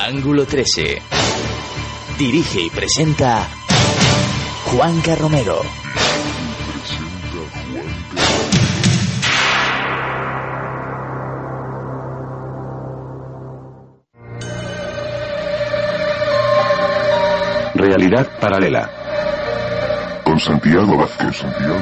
Ángulo 13. Dirige y presenta Juanca Romero. Realidad paralela. Con Santiago Vázquez.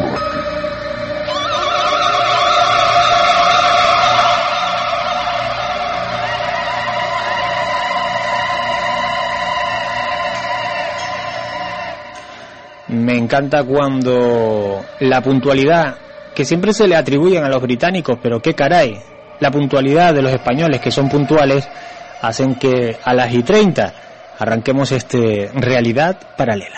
Me encanta cuando la puntualidad, que siempre se le atribuyen a los británicos, pero qué caray, la puntualidad de los españoles, que son puntuales, hacen que a las 1:30 arranquemos Realidad Paralela.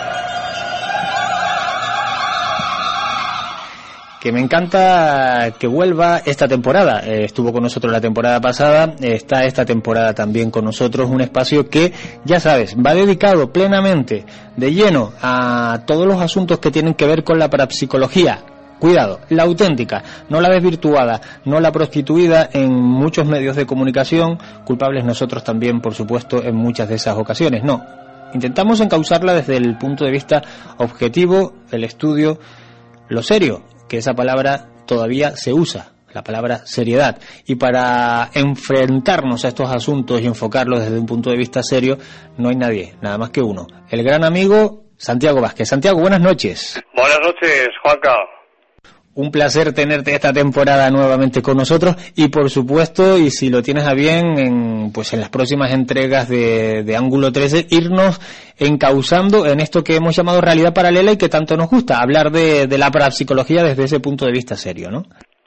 Que me encanta que vuelva esta temporada. Estuvo con nosotros la temporada pasada, está esta temporada también con nosotros, un espacio que, ya sabes, va dedicado plenamente, de lleno, a todos los asuntos que tienen que ver con la parapsicología. Cuidado, la auténtica, no la desvirtuada, no la prostituida en muchos medios de comunicación, culpables nosotros también, por supuesto, en muchas de esas ocasiones. No, intentamos encauzarla desde el punto de vista objetivo, el estudio, lo serio, que esa palabra todavía se usa, la palabra seriedad. Y para enfrentarnos a estos asuntos y enfocarlos desde un punto de vista serio, no hay nadie, nada más que uno, el gran amigo Santiago Vázquez. Santiago, buenas noches. Buenas noches, Juanca. Un placer tenerte esta temporada nuevamente con nosotros y, por supuesto, y si lo tienes a bien, en las próximas entregas de Ángulo 13, irnos encauzando en esto que hemos llamado realidad paralela y que tanto nos gusta, hablar de la parapsicología desde ese punto de vista serio, ¿no?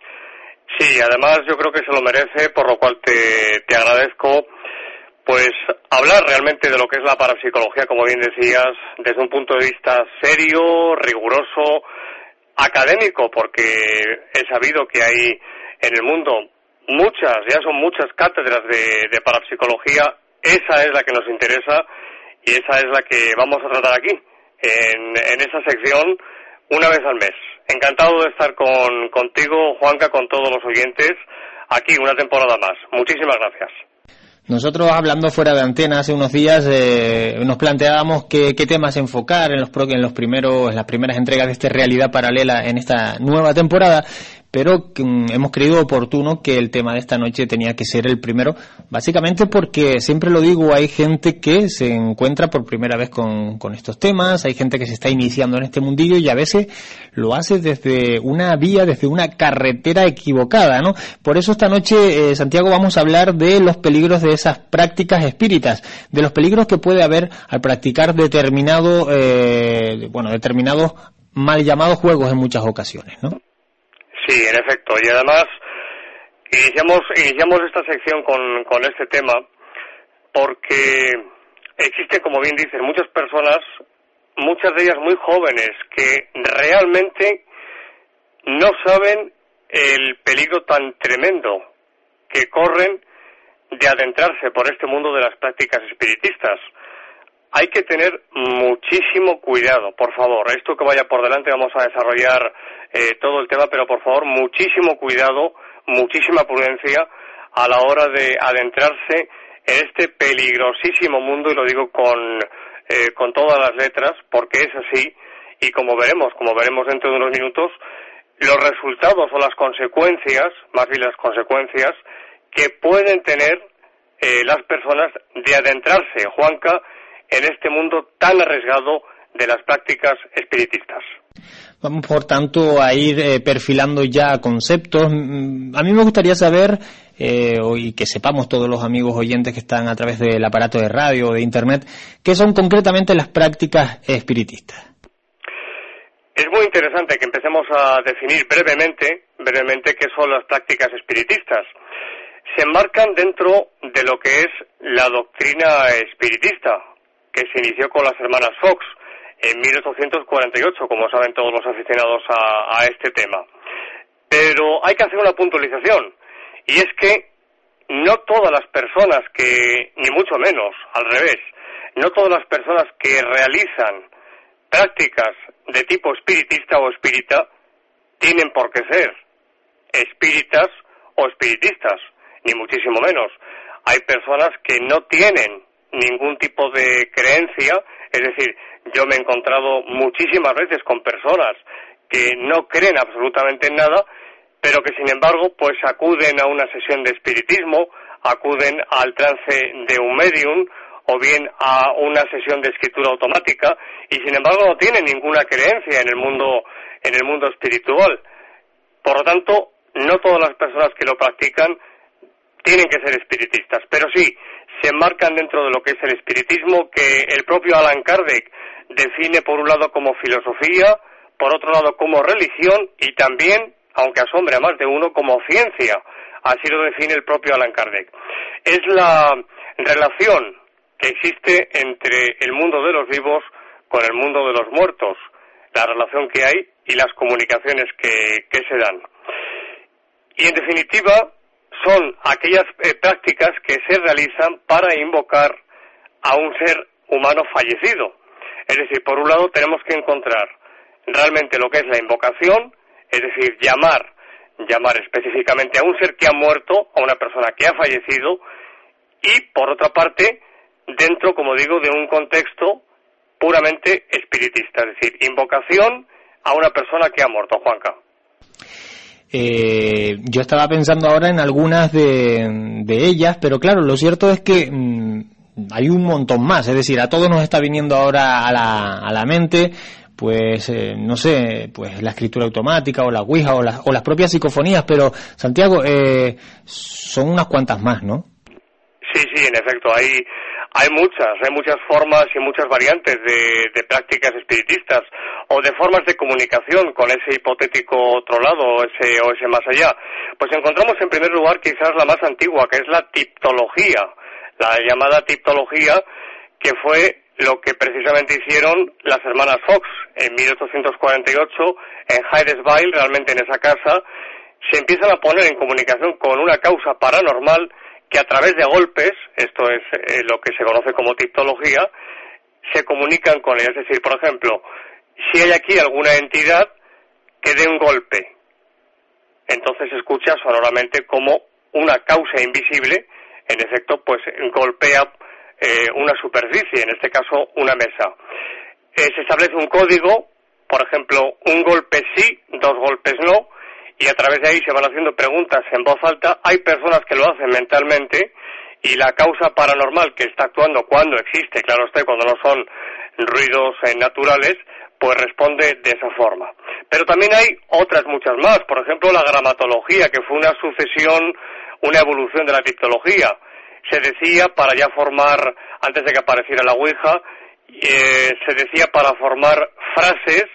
Sí, además yo creo que se lo merece, por lo cual te agradezco, pues, hablar realmente de lo que es la parapsicología, como bien decías, desde un punto de vista serio, riguroso, académico, porque he sabido que hay en el mundo ya son muchas cátedras de parapsicología. Esa es la que nos interesa y esa es la que vamos a tratar aquí, en esa sección, una vez al mes. Encantado de estar contigo, Juanca, con todos los oyentes, aquí una temporada más. Muchísimas gracias. Nosotros, hablando fuera de antena hace unos días, nos planteábamos qué temas enfocar en las primeras entregas de esta realidad paralela en esta nueva temporada, pero hemos creído oportuno que el tema de esta noche tenía que ser el primero, básicamente porque, siempre lo digo, hay gente que se encuentra por primera vez con estos temas, hay gente que se está iniciando en este mundillo y a veces lo hace desde una vía, desde una carretera equivocada, ¿no? Por eso esta noche, Santiago, vamos a hablar de los peligros de esas prácticas espíritas, de los peligros que puede haber al practicar determinados mal llamados juegos en muchas ocasiones, ¿no? Sí, en efecto, y además iniciamos esta sección con este tema porque existen, como bien dices, muchas personas, muchas de ellas muy jóvenes, que realmente no saben el peligro tan tremendo que corren de adentrarse por este mundo de las prácticas espiritistas. Hay que tener muchísimo cuidado, por favor. Esto que vaya por delante, vamos a desarrollar todo el tema, pero por favor, muchísimo cuidado, muchísima prudencia a la hora de adentrarse en este peligrosísimo mundo, y lo digo con todas las letras, porque es así, y como veremos dentro de unos minutos, los resultados o las consecuencias, más bien las consecuencias, que pueden tener las personas de adentrarse, Juanca, en este mundo tan arriesgado de las prácticas espiritistas. Vamos, por tanto, a ir perfilando ya conceptos. A mí me gustaría saber, y que sepamos todos los amigos oyentes que están a través del aparato de radio o de internet, qué son concretamente las prácticas espiritistas. Es muy interesante que empecemos a definir brevemente qué son las prácticas espiritistas. Se enmarcan dentro de lo que es la doctrina espiritista, que se inició con las hermanas Fox en 1848, como saben todos los aficionados a este tema. Pero hay que hacer una puntualización, y es que no todas las personas ni mucho menos, al revés, no todas las personas que realizan prácticas de tipo espiritista o espírita tienen por qué ser espíritas o espiritistas, ni muchísimo menos. hay personas que no tienen ningún tipo de creencia, es decir, yo me he encontrado muchísimas veces con personas que no creen absolutamente en nada, pero que sin embargo pues acuden a una sesión de espiritismo, acuden al trance de un medium o bien a una sesión de escritura automática y sin embargo no tienen ninguna creencia en el mundo espiritual. Por lo tanto, no todas las personas que lo practican tienen que ser espiritistas, pero sí se enmarcan dentro de lo que es el espiritismo, que el propio Allan Kardec define por un lado como filosofía, por otro lado como religión y también, aunque asombre a más de uno, como ciencia. Así lo define el propio Allan Kardec. Es la relación que existe entre el mundo de los vivos con el mundo de los muertos, la relación que hay y las comunicaciones que se dan. Y en definitiva, son aquellas prácticas que se realizan para invocar a un ser humano fallecido. Es decir, por un lado tenemos que encontrar realmente lo que es la invocación, es decir, llamar específicamente a un ser que ha muerto, a una persona que ha fallecido, y por otra parte, dentro, como digo, de un contexto puramente espiritista, es decir, invocación a una persona que ha muerto. Juanca. Yo estaba pensando ahora en algunas de ellas, pero claro, lo cierto es que hay un montón más, es decir, a todos nos está viniendo ahora a la mente, pues no sé, pues la escritura automática o la Ouija o las propias psicofonías, pero Santiago, son unas cuantas más, ¿no? Sí, en efecto, hay muchas formas y muchas variantes de prácticas espiritistas o de formas de comunicación con ese hipotético otro lado o ese más allá. Pues encontramos en primer lugar quizás la más antigua, que es la tiptología, la llamada tiptología, que fue lo que precisamente hicieron las hermanas Fox en 1848 en Hydesville. Realmente en esa casa se empiezan a poner en comunicación con una causa paranormal que a través de golpes, esto es lo que se conoce como tiptología, se comunican con ella. Es decir, por ejemplo, si hay aquí alguna entidad que dé un golpe, entonces se escucha sonoramente como una causa invisible, en efecto, pues golpea una superficie, en este caso una mesa. Se establece un código, por ejemplo, un golpe sí, 2 golpes no, y a través de ahí se van haciendo preguntas en voz alta. Hay personas que lo hacen mentalmente y la causa paranormal que está actuando cuando existe, claro está, cuando no son ruidos naturales, pues responde de esa forma. Pero también hay otras muchas más, por ejemplo la gramatología, que fue una sucesión, una evolución de la tiptología. Se decía para ya formar, antes de que apareciera la Ouija, se decía para formar frases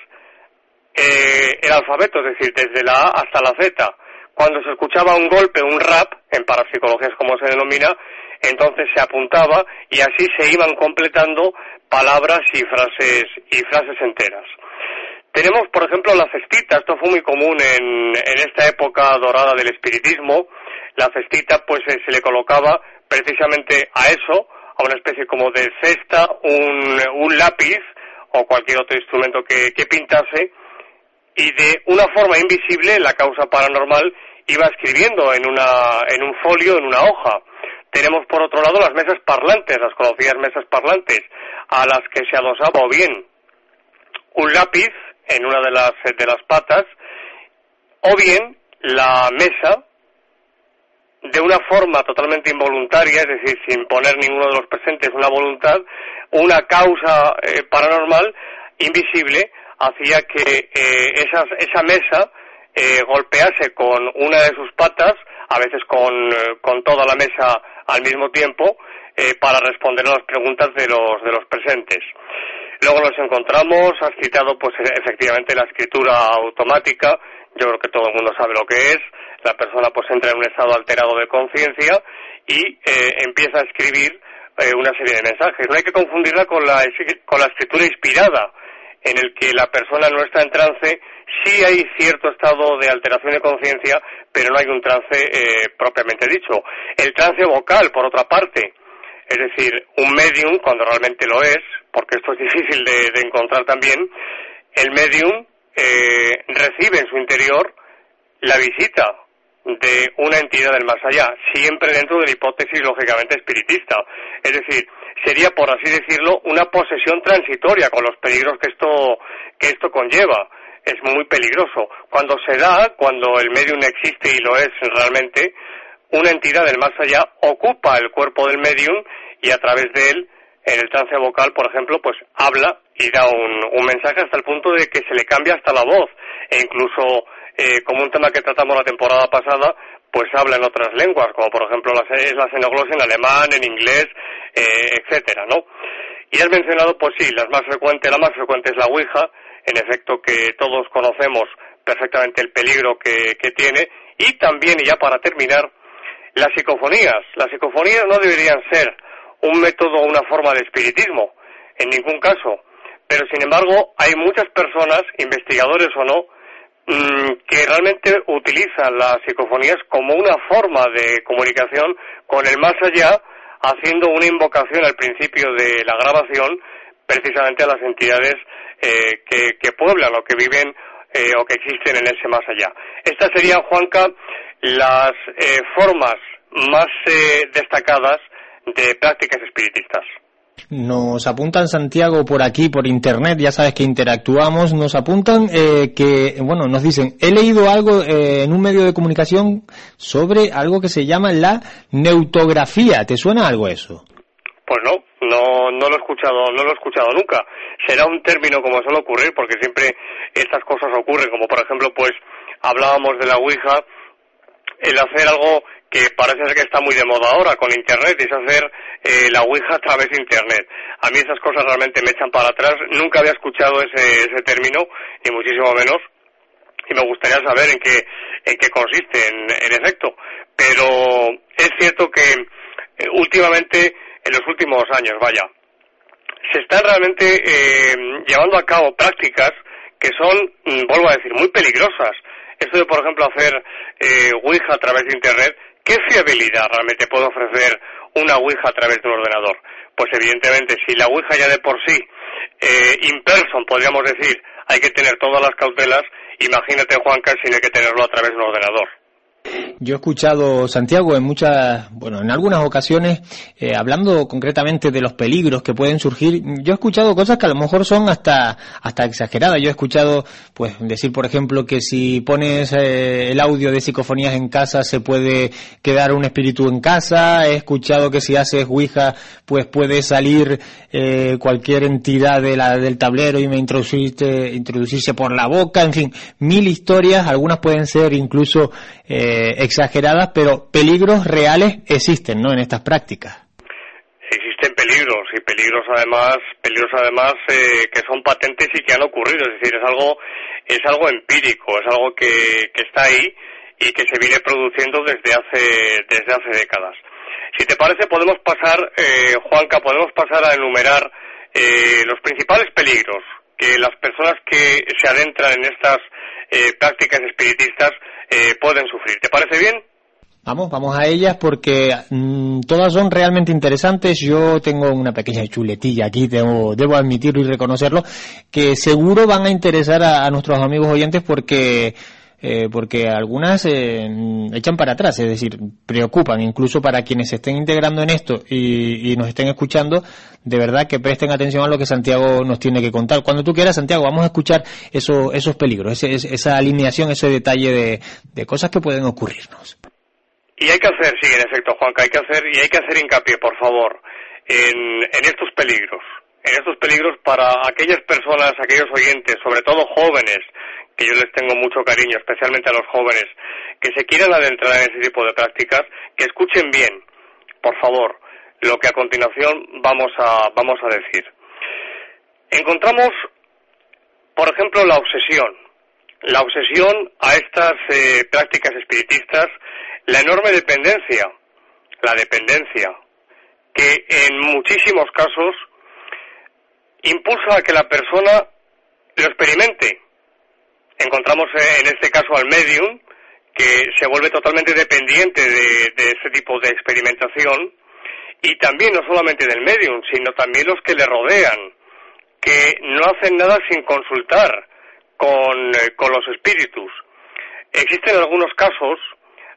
el alfabeto, es decir, desde la A hasta la Z. Cuando se escuchaba un golpe, un rap, en parapsicología es como se denomina, entonces se apuntaba y así se iban completando palabras y frases enteras. Tenemos, por ejemplo, la cestita. Esto fue muy común en esta época dorada del espiritismo. La cestita, pues se le colocaba precisamente a eso, a una especie como de cesta, un lápiz o cualquier otro instrumento que pintase, y de una forma invisible la causa paranormal iba escribiendo en un folio, en una hoja. Tenemos por otro lado las mesas parlantes, las conocidas mesas parlantes, a las que se adosaba o bien un lápiz en una de las patas, o bien la mesa, de una forma totalmente involuntaria, es decir, sin poner ninguno de los presentes una voluntad, una causa paranormal invisible hacía que esa mesa golpease con una de sus patas, a veces con toda la mesa al mismo tiempo, para responder a las preguntas de los presentes. Luego nos encontramos, has citado pues efectivamente la escritura automática. Yo creo que todo el mundo sabe lo que es. La persona pues entra en un estado alterado de conciencia y empieza a escribir una serie de mensajes. No hay que confundirla con la escritura inspirada, en el que la persona no está en trance. Sí hay cierto estado de alteración de conciencia, pero no hay un trance propiamente dicho. El trance vocal, por otra parte, es decir, un medium, cuando realmente lo es, porque esto es difícil de encontrar también, el medium recibe en su interior la visita de una entidad del más allá, siempre dentro de la hipótesis lógicamente espiritista. Es decir, sería, por así decirlo, una posesión transitoria con los peligros que esto conlleva. Es muy peligroso. Cuando se da, cuando el medium existe y lo es realmente, una entidad del más allá ocupa el cuerpo del medium y a través de él, en el trance vocal, por ejemplo, pues habla y da un mensaje hasta el punto de que se le cambia hasta la voz, e incluso como un tema que tratamos la temporada pasada, pues habla en otras lenguas, como por ejemplo es la xenoglosia en alemán, en inglés, etcétera, ¿no? Y has mencionado, pues sí, la más frecuente es la Ouija, en efecto, que todos conocemos perfectamente el peligro que tiene, y también, y ya para terminar, las psicofonías. Las psicofonías no deberían ser un método o una forma de espiritismo, en ningún caso, pero sin embargo hay muchas personas, investigadores o no, que realmente utilizan las psicofonías como una forma de comunicación con el más allá, haciendo una invocación al principio de la grabación precisamente a las entidades que pueblan o que viven o que existen en ese más allá. Estas serían, Juanca, las formas más destacadas de prácticas espiritistas. Nos apuntan, Santiago, por aquí, por internet, ya sabes que interactuamos, nos apuntan nos dicen, he leído algo en un medio de comunicación sobre algo que se llama la neutografía. ¿Te suena algo eso? Pues no lo he escuchado nunca. Será un término como suele ocurrir, porque siempre estas cosas ocurren, como por ejemplo, pues hablábamos de la Ouija, el hacer algo que parece ser que está muy de moda ahora con internet, es hacer la Ouija a través de internet. A mí esas cosas realmente me echan para atrás. Nunca había escuchado ese término, ni muchísimo menos, y me gustaría saber en qué consiste, en efecto. Pero es cierto que últimamente, en los últimos años, se están realmente llevando a cabo prácticas que son, vuelvo a decir, muy peligrosas. Esto de, por ejemplo, hacer Ouija a través de internet, ¿qué fiabilidad realmente puede ofrecer una Ouija a través de un ordenador? Pues evidentemente, si la Ouija ya de por sí, in person, podríamos decir, hay que tener todas las cautelas, imagínate, Juanca, si no hay que tenerlo a través de un ordenador. Yo he escuchado, Santiago, en algunas ocasiones, hablando concretamente de los peligros que pueden surgir, yo he escuchado cosas que a lo mejor son hasta exageradas. Yo he escuchado, pues, decir, por ejemplo, que si pones el audio de psicofonías en casa se puede quedar un espíritu en casa. He escuchado que si haces Ouija, pues puede salir cualquier entidad del tablero y introducirse por la boca. En fin, 1000 historias. Algunas pueden ser incluso exageradas, pero peligros reales existen, ¿no?, en estas prácticas. Existen peligros, y peligros además que son patentes y que han ocurrido. Es decir, es algo empírico, es algo que está ahí y que se viene produciendo desde hace décadas. Si te parece, podemos pasar, Juanca, a enumerar los principales peligros que las personas que se adentran en estas prácticas espiritistas pueden sufrir. ¿Te parece bien? Vamos a ellas porque todas son realmente interesantes. Yo tengo una pequeña chuletilla aquí, debo admitirlo y reconocerlo, que seguro van a interesar a nuestros amigos oyentes porque algunas echan para atrás, es decir, preocupan, incluso para quienes se estén integrando en esto y nos estén escuchando. De verdad que presten atención a lo que Santiago nos tiene que contar. Cuando tú quieras, Santiago, vamos a escuchar esos peligros, esa alineación, ese detalle de cosas que pueden ocurrirnos. Y hay que hacer, sí, en efecto, Juanca, hay que hacer hincapié, por favor, en estos peligros para aquellas personas, aquellos oyentes, sobre todo jóvenes, que yo les tengo mucho cariño, especialmente a los jóvenes, que se quieran adentrar en ese tipo de prácticas, que escuchen bien, por favor, lo que a continuación vamos a decir. Encontramos, por ejemplo, la obsesión a estas prácticas espiritistas, la enorme dependencia, que en muchísimos casos impulsa a que la persona lo experimente. Encontramos en este caso al medium, que se vuelve totalmente dependiente de este tipo de experimentación, y también no solamente del medium, sino también los que le rodean, que no hacen nada sin consultar con los espíritus. Existen algunos casos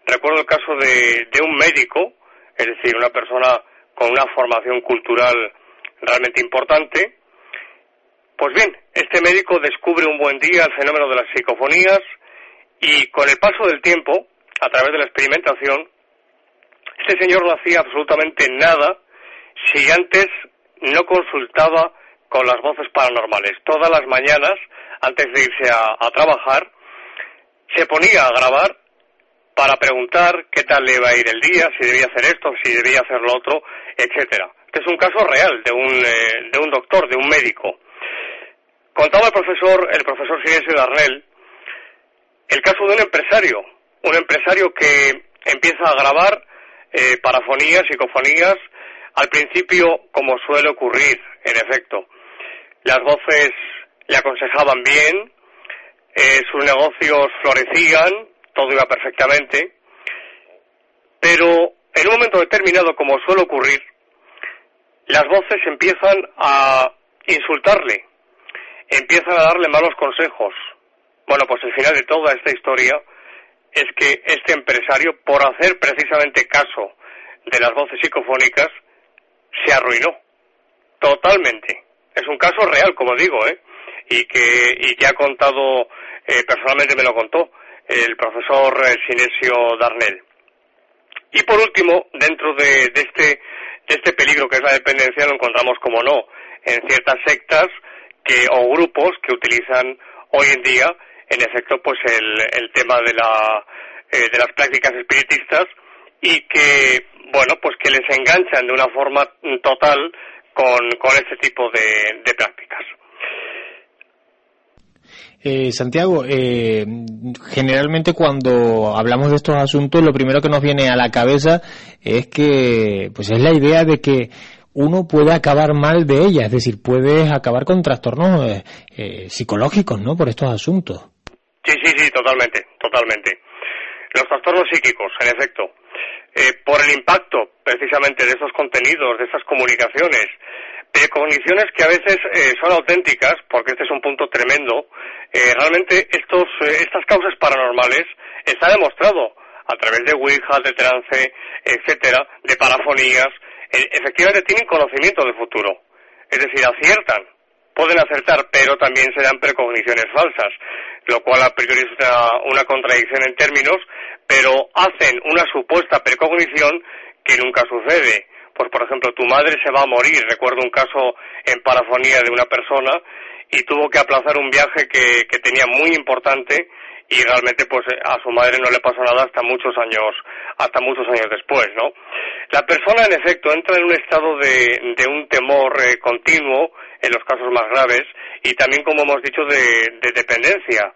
recuerdo el caso de un médico, es decir, una persona con una formación cultural realmente importante. Pues bien, este médico descubre un buen día el fenómeno de las psicofonías y con el paso del tiempo, a través de la experimentación, este señor no hacía absolutamente nada si antes no consultaba con las voces paranormales. Todas las mañanas, antes de irse a trabajar, se ponía a grabar para preguntar qué tal le iba a ir el día, si debía hacer esto, si debía hacer lo otro, etcétera. Este es un caso real de un doctor, de un médico. Contaba el profesor Sinesio Darnell, el caso de un empresario que empieza a grabar parafonías, psicofonías, al principio, como suele ocurrir, en efecto. Las voces le aconsejaban bien, sus negocios florecían, todo iba perfectamente, pero en un momento determinado, como suele ocurrir, las voces empiezan a insultarle, empiezan a darle malos consejos. Bueno, pues el final de toda esta historia es que este empresario, por hacer precisamente caso de las voces psicofónicas, se arruinó totalmente. Es un caso real, como digo, y que ha contado, personalmente me lo contó, el profesor Sinesio Darnell. Y por último, dentro de este peligro que es la dependencia, lo encontramos, como no, en ciertas sectas o grupos que utilizan hoy en día, en efecto, pues el tema de las prácticas espiritistas, y que, bueno, pues que les enganchan de una forma total con este tipo de prácticas. Santiago, generalmente cuando hablamos de estos asuntos, lo primero que nos viene a la cabeza es que, pues es la idea de que uno puede acabar mal de ella, es decir, puedes acabar con trastornos psicológicos, ¿no?, por estos asuntos. Sí, totalmente. Los trastornos psíquicos, en efecto, por el impacto precisamente de esos contenidos, de esas comunicaciones, precogniciones que a veces son auténticas, porque este es un punto tremendo. Realmente estas causas paranormales está demostrado a través de Ouija, de trance, etcétera, de parafonías. Efectivamente tienen conocimiento del futuro, es decir, aciertan, pueden acertar, pero también se dan precogniciones falsas, lo cual a priori es una contradicción en términos, pero hacen una supuesta precognición que nunca sucede. Pues, por ejemplo, tu madre se va a morir. Recuerdo un caso en parafonía de una persona y tuvo que aplazar un viaje que tenía muy importante, y realmente pues a su madre no le pasó nada hasta muchos años después, ¿no? La persona, en efecto, entra en un estado de un temor continuo en los casos más graves, y también, como hemos dicho, de dependencia.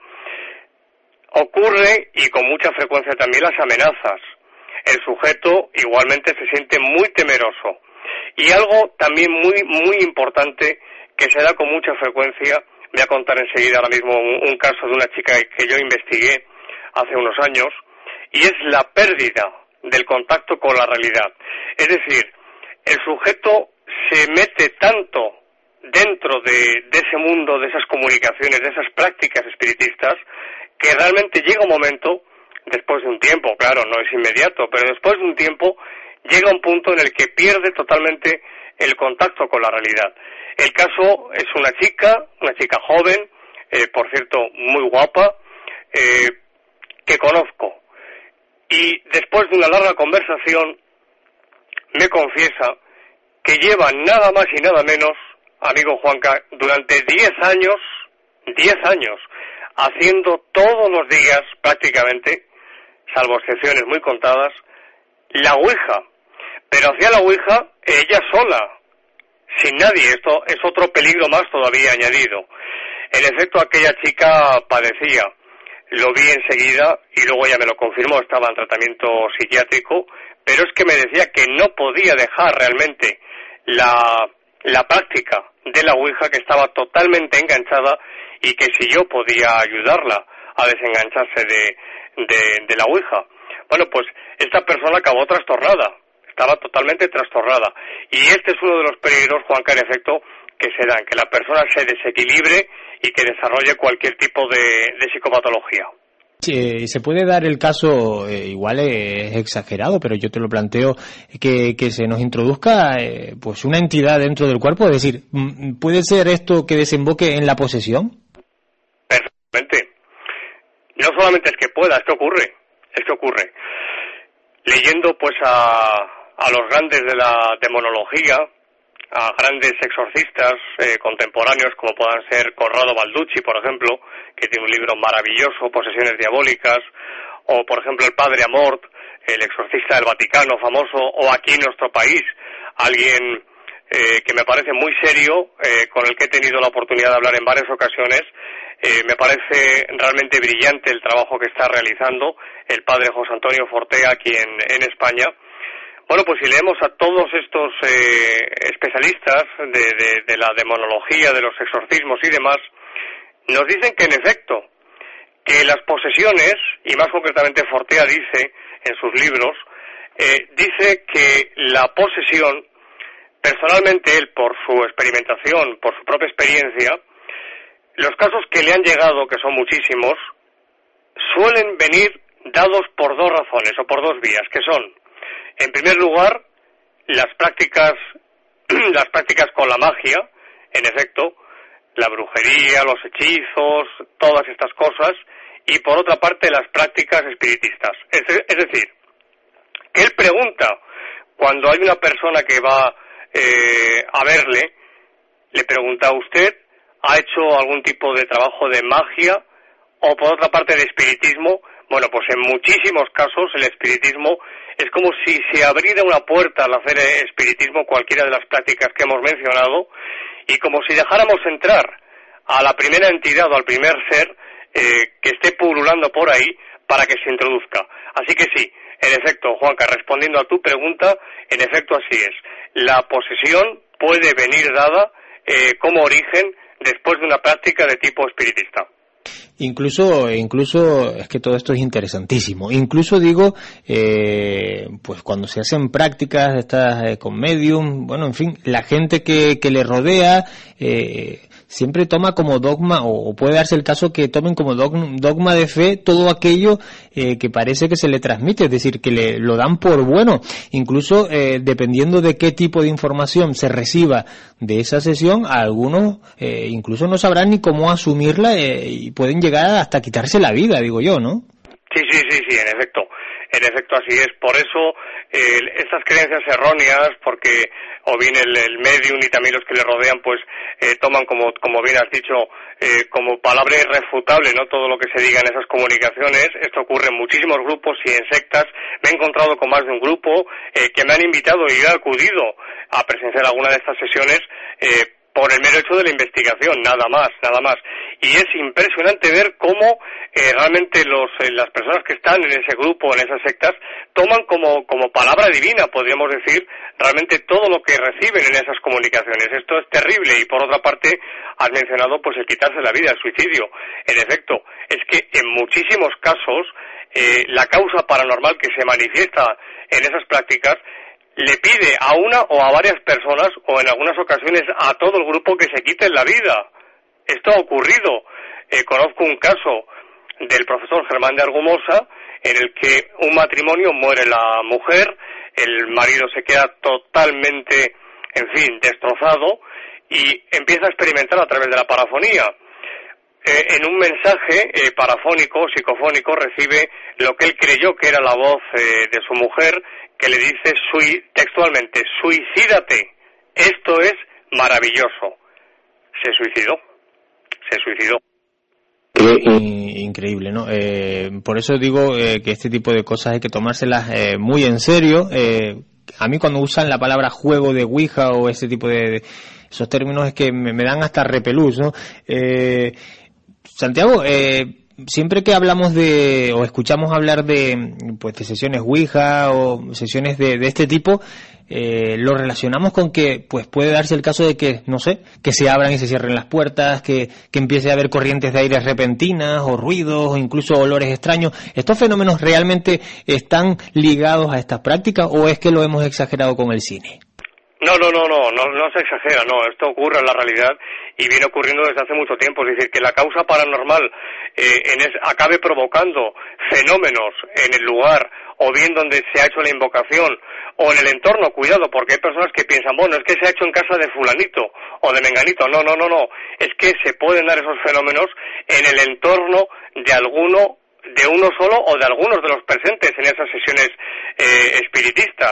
Ocurre, y con mucha frecuencia también, las amenazas. El sujeto igualmente se siente muy temeroso. Y algo también muy importante que se da con mucha frecuencia, voy a contar enseguida ahora mismo un caso de una chica que yo investigué hace unos años, y es la pérdida del contacto con la realidad. Es decir, el sujeto se mete tanto dentro de ese mundo, de esas comunicaciones, de esas prácticas espiritistas, que realmente llega un momento, después de un tiempo, claro, no es inmediato, pero después de un tiempo llega un punto en el que pierde totalmente el contacto con la realidad. El caso es una chica joven, por cierto, muy guapa, que conozco. Y después de una larga conversación, me confiesa que lleva nada más y nada menos, amigo Juanca, durante 10 años, haciendo todos los días, prácticamente, salvo excepciones muy contadas, la Ouija. Pero hacía la Ouija ella sola, sin nadie. Esto es otro peligro más todavía añadido. En efecto, aquella chica padecía. Lo vi enseguida y luego ella me lo confirmó, estaba en tratamiento psiquiátrico, pero es que me decía que no podía dejar realmente la práctica de la Ouija, que estaba totalmente enganchada, y que si yo podía ayudarla a desengancharse de la Ouija. Bueno, pues esta persona acabó trastornada, estaba totalmente trastornada, y este es uno de los peligros, Juanca, en efecto, que se dan, que la persona se desequilibre y que desarrolle cualquier tipo de psicopatología. Se puede dar el caso, igual es exagerado, pero yo te lo planteo, que se nos introduzca pues una entidad dentro del cuerpo, es decir, ¿puede ser esto que desemboque en la posesión? Perfectamente. No solamente es que pueda, es que ocurre. Leyendo pues a los grandes de la demonología, a grandes exorcistas contemporáneos como puedan ser Corrado Balducci, por ejemplo, que tiene un libro maravilloso, Posesiones Diabólicas, o por ejemplo el Padre Amort, el exorcista del Vaticano famoso, o aquí en nuestro país, alguien que me parece muy serio, con el que he tenido la oportunidad de hablar en varias ocasiones. Me parece realmente brillante el trabajo que está realizando el Padre José Antonio Fortea aquí en España. Bueno, pues si leemos a todos estos especialistas de la demonología, de los exorcismos y demás, nos dicen que en efecto, que las posesiones, y más concretamente Fortea dice en sus libros, dice que la posesión, personalmente él por su experimentación, por su propia experiencia, los casos que le han llegado, que son muchísimos, suelen venir dados por dos razones o por dos vías, que son, en primer lugar, las prácticas con la magia, en efecto, la brujería, los hechizos, todas estas cosas, y por otra parte las prácticas espiritistas. Es decir, que él pregunta, cuando hay una persona que va a verle, le pregunta: ¿usted ha hecho algún tipo de trabajo de magia o por otra parte de espiritismo? Bueno, pues en muchísimos casos el espiritismo es como si se abriera una puerta al hacer espiritismo, cualquiera de las prácticas que hemos mencionado, y como si dejáramos entrar a la primera entidad o al primer ser que esté pululando por ahí para que se introduzca. Así que sí, en efecto, Juanca, respondiendo a tu pregunta, en efecto así es. La posesión puede venir dada como origen después de una práctica de tipo espiritista. Incluso es que todo esto es interesantísimo. Incluso digo, pues cuando se hacen prácticas estas con medium, bueno, en fin, la gente que le rodea siempre toma como dogma, o puede darse el caso que tomen como dogma de fe todo aquello que parece que se le transmite, es decir, que lo dan por bueno. Incluso dependiendo de qué tipo de información se reciba de esa sesión, algunos incluso no sabrán ni cómo asumirla y pueden llegar hasta quitarse la vida, digo yo, ¿no? Sí, en efecto así es. Por eso estas creencias erróneas, porque o bien el medium y también los que le rodean pues toman como bien has dicho como palabra irrefutable, ¿no?, todo lo que se diga en esas comunicaciones. Esto ocurre en muchísimos grupos y en sectas. Me he encontrado con más de un grupo que me han invitado y yo he acudido a presenciar alguna de estas sesiones por el mero hecho de la investigación, nada más. Y es impresionante ver cómo realmente las personas que están en ese grupo, en esas sectas, toman como palabra divina, podríamos decir, realmente todo lo que reciben en esas comunicaciones. Esto es terrible. Y por otra parte, has mencionado pues el quitarse la vida, el suicidio. En efecto, es que en muchísimos casos la causa paranormal que se manifiesta en esas prácticas le pide a una o a varias personas, o en algunas ocasiones a todo el grupo, que se quiten la vida. Esto ha ocurrido. Conozco un caso del profesor Germán de Argumosa, en el que un matrimonio, muere la mujer, el marido se queda totalmente, en fin, destrozado, y empieza a experimentar a través de la parafonía. En un mensaje parafónico, psicofónico, recibe lo que él creyó que era la voz de su mujer, que le dice textualmente: suicídate, esto es maravilloso. Se suicidó. Increíble, ¿no? Por eso digo que este tipo de cosas hay que tomárselas muy en serio. A mí cuando usan la palabra juego de Ouija o ese tipo de esos términos es que me dan hasta repelús, ¿no? Santiago, siempre que hablamos o escuchamos hablar de sesiones Ouija o sesiones de este tipo, lo relacionamos con que pues puede darse el caso de que, no sé, que se abran y se cierren las puertas, que empiece a haber corrientes de aire repentinas o ruidos o incluso olores extraños. ¿Estos fenómenos realmente están ligados a estas prácticas o es que lo hemos exagerado con el cine? No se exagera, no, esto ocurre en la realidad y viene ocurriendo desde hace mucho tiempo, es decir, que la causa paranormal acabe provocando fenómenos en el lugar o bien donde se ha hecho la invocación o en el entorno, cuidado, porque hay personas que piensan, bueno, es que se ha hecho en casa de fulanito o de menganito, no, es que se pueden dar esos fenómenos en el entorno de uno solo o de algunos de los presentes en esas sesiones espiritistas.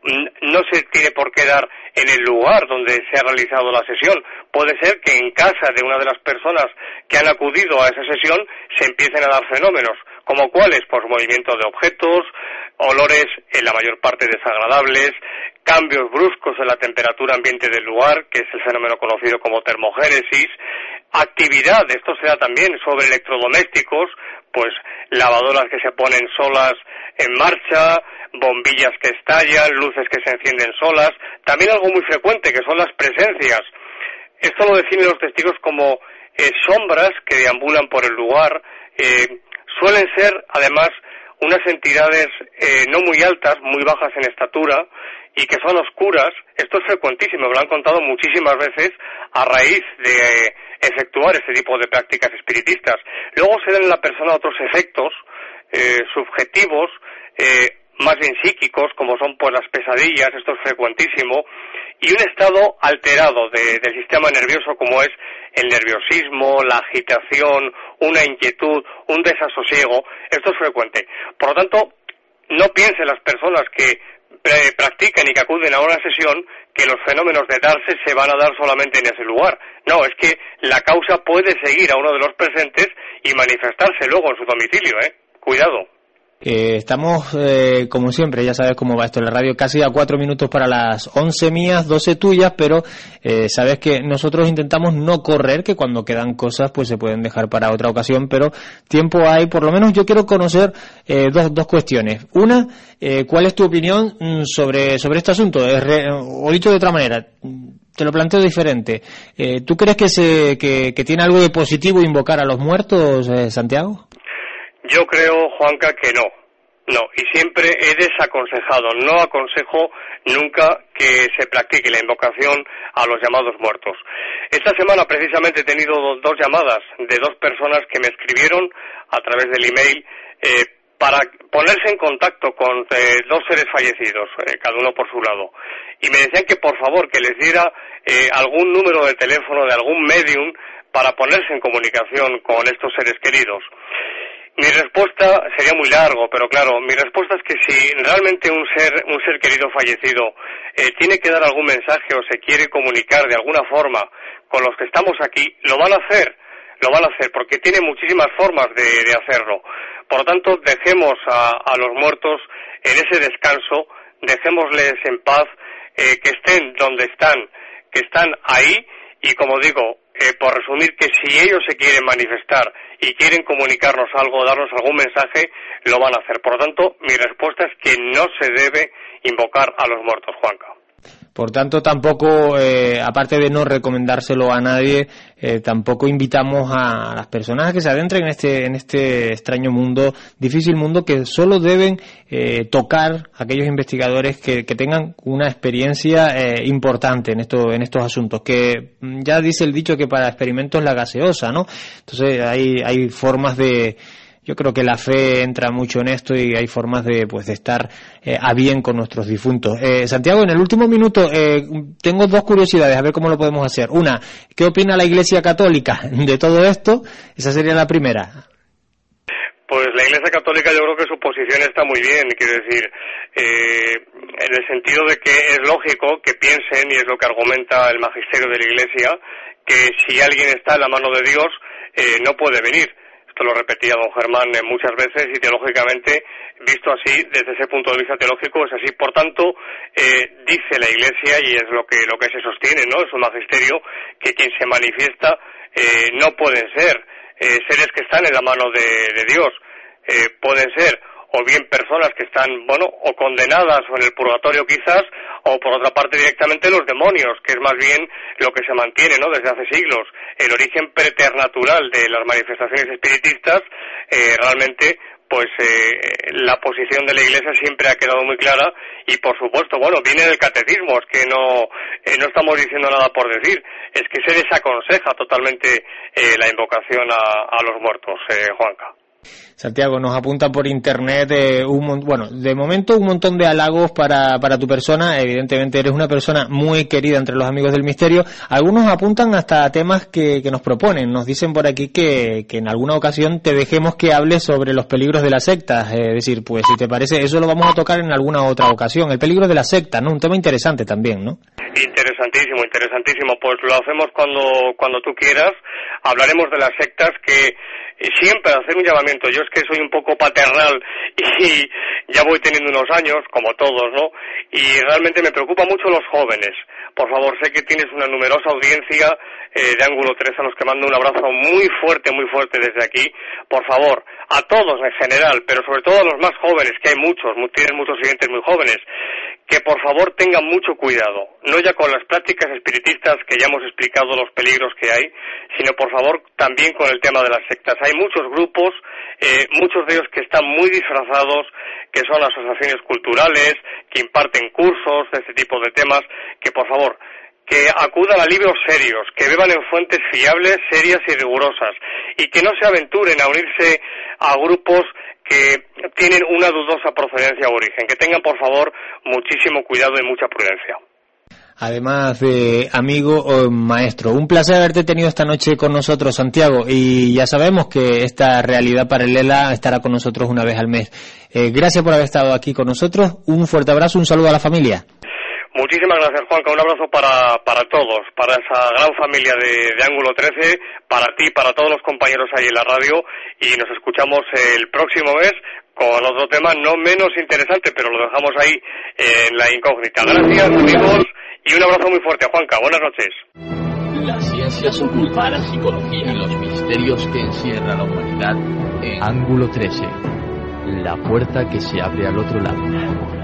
No se tiene por qué dar en el lugar donde se ha realizado la sesión. Puede ser que en casa de una de las personas que han acudido a esa sesión se empiecen a dar fenómenos, como cuáles, pues movimiento de objetos, olores en la mayor parte desagradables, cambios bruscos en la temperatura ambiente del lugar, que es el fenómeno conocido como termogénesis, actividad, esto se da también sobre electrodomésticos, pues lavadoras que se ponen solas en marcha, bombillas que estallan, luces que se encienden solas, también algo muy frecuente que son las presencias. Esto lo definen los testigos como sombras que deambulan por el lugar, suelen ser además unas entidades no muy altas, muy bajas en estatura y que son oscuras. Esto es frecuentísimo, me lo han contado muchísimas veces a raíz de efectuar este tipo de prácticas espiritistas. Luego se dan en la persona otros efectos subjetivos, más bien psíquicos, como son pues las pesadillas, esto es frecuentísimo, y un estado alterado del sistema nervioso como es el nerviosismo, la agitación, una inquietud, un desasosiego, esto es frecuente. Por lo tanto, no piensen las personas que practican y que acuden a una sesión que los fenómenos de darse se van a dar solamente en ese lugar. No, es que la causa puede seguir a uno de los presentes y manifestarse luego en su domicilio, Cuidado. Estamos, como siempre, ya sabes cómo va esto en la radio, casi a 4 minutos para las 11 mías, 12 tuyas, pero sabes que nosotros intentamos no correr, que cuando quedan cosas pues se pueden dejar para otra ocasión, pero tiempo hay. Por lo menos yo quiero conocer dos cuestiones. Una, ¿cuál es tu opinión sobre este asunto? O dicho de otra manera, te lo planteo diferente. ¿Tú crees que tiene algo de positivo invocar a los muertos, Santiago? Yo creo, Juanca, que no, y siempre he desaconsejado, no aconsejo nunca que se practique la invocación a los llamados muertos. Esta semana precisamente he tenido dos llamadas de dos personas que me escribieron a través del email para ponerse en contacto con dos seres fallecidos, cada uno por su lado, y me decían que por favor que les diera algún número de teléfono de algún medium para ponerse en comunicación con estos seres queridos. Mi respuesta sería muy largo, pero claro, mi respuesta es que si realmente un ser querido fallecido tiene que dar algún mensaje o se quiere comunicar de alguna forma con los que estamos aquí, lo van a hacer porque tiene muchísimas formas de hacerlo. Por lo tanto, dejemos a los muertos en ese descanso, dejémosles en paz, que estén donde están, que están ahí, y como digo, por resumir, que si ellos se quieren manifestar y quieren comunicarnos algo, darnos algún mensaje, lo van a hacer. Por lo tanto, mi respuesta es que no se debe invocar a los muertos, Juanca. Por tanto, tampoco, aparte de no recomendárselo a nadie, tampoco invitamos a las personas a que se adentren en este extraño mundo, difícil mundo, que solo deben tocar aquellos investigadores que tengan una experiencia importante en estos asuntos, que ya dice el dicho que para experimentos la gaseosa, ¿no? Entonces hay formas de... Yo creo que la fe entra mucho en esto y hay formas de estar a bien con nuestros difuntos. Santiago, en el último minuto tengo dos curiosidades, a ver cómo lo podemos hacer. Una, ¿qué opina la Iglesia Católica de todo esto? Esa sería la primera. Pues la Iglesia Católica yo creo que su posición está muy bien, quiero decir, en el sentido de que es lógico que piensen, y es lo que argumenta el magisterio de la Iglesia, que si alguien está en la mano de Dios, no puede venir. Esto lo repetía don Germán muchas veces y teológicamente, visto así, desde ese punto de vista teológico es así. Por tanto, dice la Iglesia, y es lo que se sostiene, ¿no?, en su magisterio, que quien se manifiesta no pueden ser seres que están en la mano de Dios. Pueden ser o bien personas que están, o condenadas o en el purgatorio quizás, o por otra parte directamente los demonios, que es más bien lo que se mantiene, ¿no?, desde hace siglos. El origen preternatural de las manifestaciones espiritistas realmente pues la posición de la Iglesia siempre ha quedado muy clara y, por supuesto, bueno, viene del catecismo, es que no estamos diciendo nada por decir, es que se desaconseja totalmente la invocación a los muertos, Juanca. Santiago, nos apunta por internet de momento un montón de halagos para tu persona. Evidentemente eres una persona muy querida entre los amigos del misterio. Algunos apuntan hasta temas que nos proponen. Nos dicen por aquí que en alguna ocasión te dejemos que hables sobre los peligros de las sectas. Es decir, pues si te parece, eso lo vamos a tocar en alguna otra ocasión. El peligro de la secta, ¿no? Un tema interesante también, ¿no? Interesantísimo. Pues lo hacemos cuando tú quieras. Hablaremos de las sectas, que siempre hacer un llamamiento. Yo es que soy un poco paternal y ya voy teniendo unos años, como todos, ¿no? Y realmente me preocupa mucho los jóvenes. Por favor, sé que tienes una numerosa audiencia de Ángulo 13, a los que mando un abrazo muy fuerte desde aquí. Por favor, a todos en general, pero sobre todo a los más jóvenes, que hay tienes muchos oyentes muy jóvenes, que por favor tengan mucho cuidado, no ya con las prácticas espiritistas, que ya hemos explicado los peligros que hay, sino por favor también con el tema de las sectas. Hay muchos grupos, muchos de ellos que están muy disfrazados, que son asociaciones culturales, que imparten cursos de este tipo de temas, que por favor, que acudan a libros serios, que beban en fuentes fiables, serias y rigurosas, y que no se aventuren a unirse a grupos que tienen una dudosa procedencia o origen, que tengan por favor muchísimo cuidado y mucha prudencia. Además de amigo o maestro, un placer haberte tenido esta noche con nosotros, Santiago, y ya sabemos que esta realidad paralela estará con nosotros una vez al mes. Gracias por haber estado aquí con nosotros, un fuerte abrazo, un saludo a la familia. Muchísimas gracias, Juanca, un abrazo para todos, para esa gran familia de Ángulo 13, para ti, para todos los compañeros ahí en la radio, y nos escuchamos el próximo mes con otro tema no menos interesante, pero lo dejamos ahí en la incógnita. Gracias, amigos, y un abrazo muy fuerte, Juanca. Buenas noches. Las ciencias ocultas, la psicología y los misterios que encierra la humanidad en Ángulo 13, la puerta que se abre al otro lado.